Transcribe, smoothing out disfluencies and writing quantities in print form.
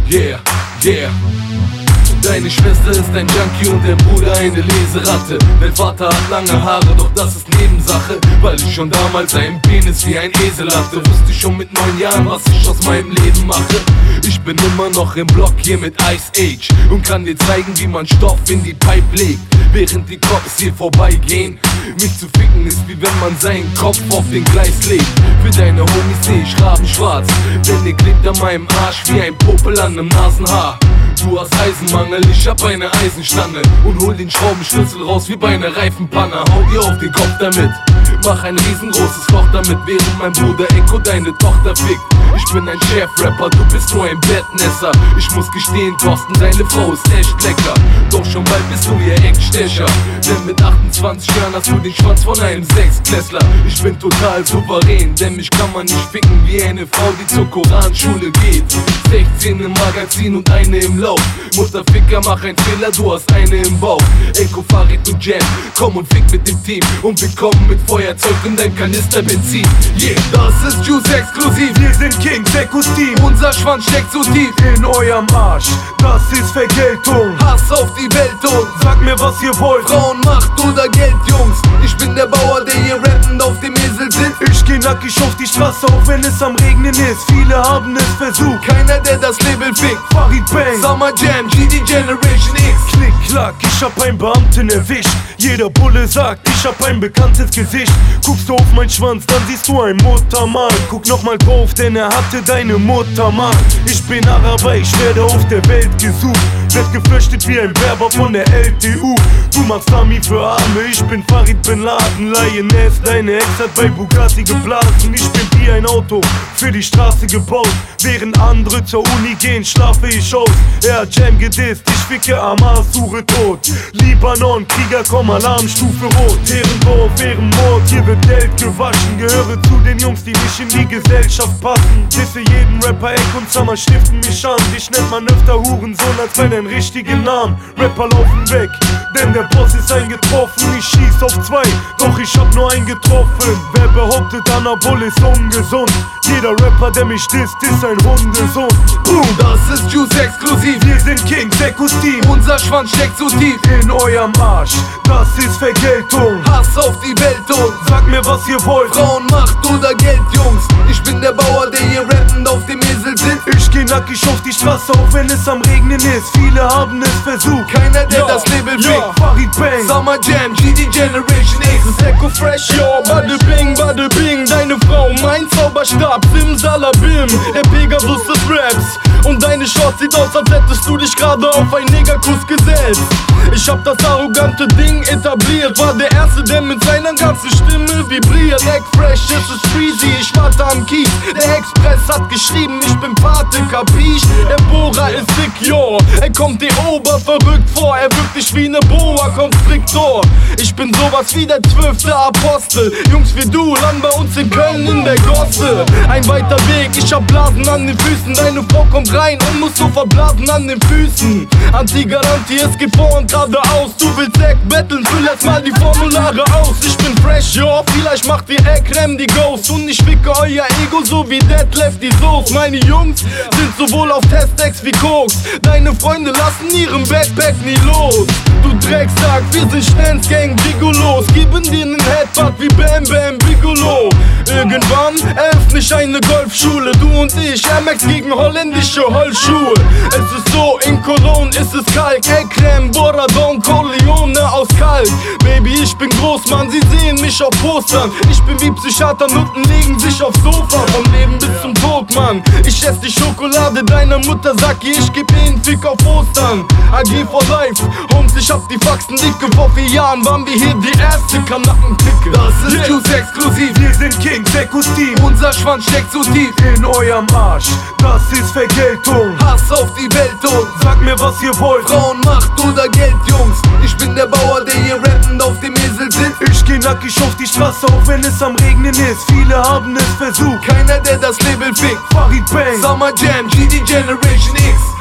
Yeah, yeah. Deine Schwester ist ein Junkie und dein Bruder eine Leseratte. Dein Vater hat lange Haare, doch das ist Nebensache, weil ich schon damals einen Penis wie ein Esel hatte. Wusste ich schon mit 9 Jahren, was ich aus meinem Leben mache. Ich bin immer noch im Block hier mit Ice Age und kann dir zeigen, wie man Stoff in die Pipe legt, während die Cops hier vorbeigehen. Mich zu ficken ist wie wenn man seinen Kopf auf den Gleis legt. Für deine Homies seh ich rabenschwarz, denn der klebt an meinem Arsch wie ein Popel an nem Nasenhaar. Du hast Eisenmangel, ich hab eine Eisenstange und hol den Schraubenschlüssel raus wie bei einer Reifenpanne. Hau dir auf den Kopf damit, mach ein riesengroßes Loch damit, während mein Bruder Echo deine Tochter fickt. Ich bin ein Chef-Rapper, du bist nur ein Bettnässer. Ich muss gestehen, Thorsten, deine Frau ist echt lecker. Doch schon bald bist du ihr Eckstecher, denn mit 28 Jahren hast du den Schwanz von einem Sechsklässler. Ich bin total souverän, denn mich kann man nicht ficken wie eine Frau, die zur Koranschule geht. 16 im Magazin und eine im Lauf. Mutterficker, mach ein Fehler, du hast eine im Bauch. Echo, Farid und Jam, komm und fick mit dem Team. Und wir kommen mit Feuerzeug in dein Kanister Benzin. Yeah, das ist Juice exklusiv. Wir sind Kings, Echos Team. Unser Schwanz steckt so tief in eurem Arsch, das ist Vergeltung. Hass auf die Welt und sag mir, was ihr wollt. Frauenmacht oder Geld, Jungs. Ich bin der Bauer, der hier rappend auf dem Esel sitzt. Ich geh nackig auf die Straße, auch wenn es am Regnen ist. Viele haben es versucht, keiner, der das Label fickt. Farid Bang, Summer Jam, GD Generation X. Klick, klack, ich hab einen Beamten erwischt. Jeder Bulle sagt, ich hab ein bekanntes Gesicht. Guckst du auf meinen Schwanz, dann siehst du ein Muttermal. Guck nochmal drauf, denn er hatte deine Mutter mal. Ich bin Araber, ich werde auf der Welt gesucht. Werd geflüchtet wie ein Werber von der LTU. Du machst Ami für Arme, ich bin Farid Bin Laden. Lioness, deine Ex hat bei Bugatti geblasen. Ich bin wie ein Auto, für die Straße gebaut. Während andere zur Uni gehen, schlafe ich aus. Er hat Jam gedisst, ich ficke Amas, suche tot. Libanon, Krieger, komm, Alarmstufe rot. Ehrenwurf, Ehrenmord, hier wird Geld gewaschen. Gehöre zu den Jungs, die nicht in die Gesellschaft passen. Disse jeden Rapper, Eck und Summer stiften mich an. Dich nennt man öfter Hurensohn als bei deinen richtigen Namen. Rapper laufen weg, denn der Boss ist eingetroffen. Ich schieß auf 2, doch ich hab nur einen getroffen. Wer behauptet, Anabol ist ungesund? Jeder Rapper, der mich disst, ist ein Hundesohn. Boom, das ist Juice exklusiv. Wir sind Kings, Echos Team. Unser Schwanz steckt so tief in eurem Arsch, das ist Vergeltung. Hass auf die Welt und sag mir, was ihr wollt. Frauenmacht oder Geld, Jungs. Ich bin der Bauer, der hier rappend auf dem Esel sitzt. Ich geh nackig auf die Straße, auch wenn es am Regnen ist. Viele haben es versucht, keiner, der das Label fickt. Farid Bang, Summer Jam, GD Generation X. Das ist Echo Fresh, yo, bade bing, deine Frau, mein Zauberstab, Simsalabim, der Pegasus des Raps. Und deine Shorts sieht aus, als hättest du dich gerade auf einen Negerkuss gesetzt. Ich hab das arrogante Ding etabliert, war der Erste, der mit seiner ganzen Stimme vibriert. Egg Fresh, es ist freezy, ich warte am Kies. Der Express hat geschrieben, ich bin Pate, kapisch? Der Bohrer ist dick, yo, er kommt dir oberverrückt vor. Er wirkt dich wie ne Boa Constrictor. Ich bin sowas wie der 12. Apostel. Jungs wie du landen bei uns in Köln in der Gosse. Ein weiter Weg, ich hab Blasen an den Füßen. Deine Frau kommt rein und muss sofort blasen an den Füßen. Anti-Garantie, es geht vor und geradeaus. Du willst Egg betteln, füll erst mal die Formulare aus. Ich bin fresh, yo, vielleicht macht ihr Egg-Rem die Ghost. Und ich ficke euer Ego so wie Deadlift die Soße. Meine Jungs sind sowohl auf Testex wie Koks. Deine Freunde lassen ihren Backpack nie los. Du Drecksack, wir sind Stans Gang Gigolos. Geben dir nen Headbutt wie Bam Bam Bigolo. Irgendwann eröffne ich eine Golfschule. Du und ich, Air Max gegen holländische Holzschuhe. Es ist so, in Cologne ist es Kalk. Ekrem, Bora, Don Corleone aus Kalk. Baby, ich bin groß, Mann, sie sehen mich auf Postern. Ich bin wie Psychiater, Nutten legen sich aufs Sofa. Vom Leben bis zum Tod, Mann. Ich ess die Schokolade deiner Mutter, sag ihr, ich geb ihr einen Fick auf Ostern. AG for life, Homes, ich hab die Faxen dicke. Vor 4 Jahren waren wir hier die erste Kanacken-Ticke. Das ist Juice exklusiv. Wir sind Kings, Echos Team. Unser Schwanz steckt so tief in eurem Arsch, das ist Vergeltung. Hass auf die Welt und sag mir, was ihr wollt. Frauenmacht oder Geld, Jungs. Ich bin der Bauer, der hier rappend auf dem Esel sitzt. Ich geh nackig auf die Straße, auch wenn es am Regnen ist. Viele haben es versucht, keiner, der das Label fickt. Farid Bang, Summer Jam, GD Generation X.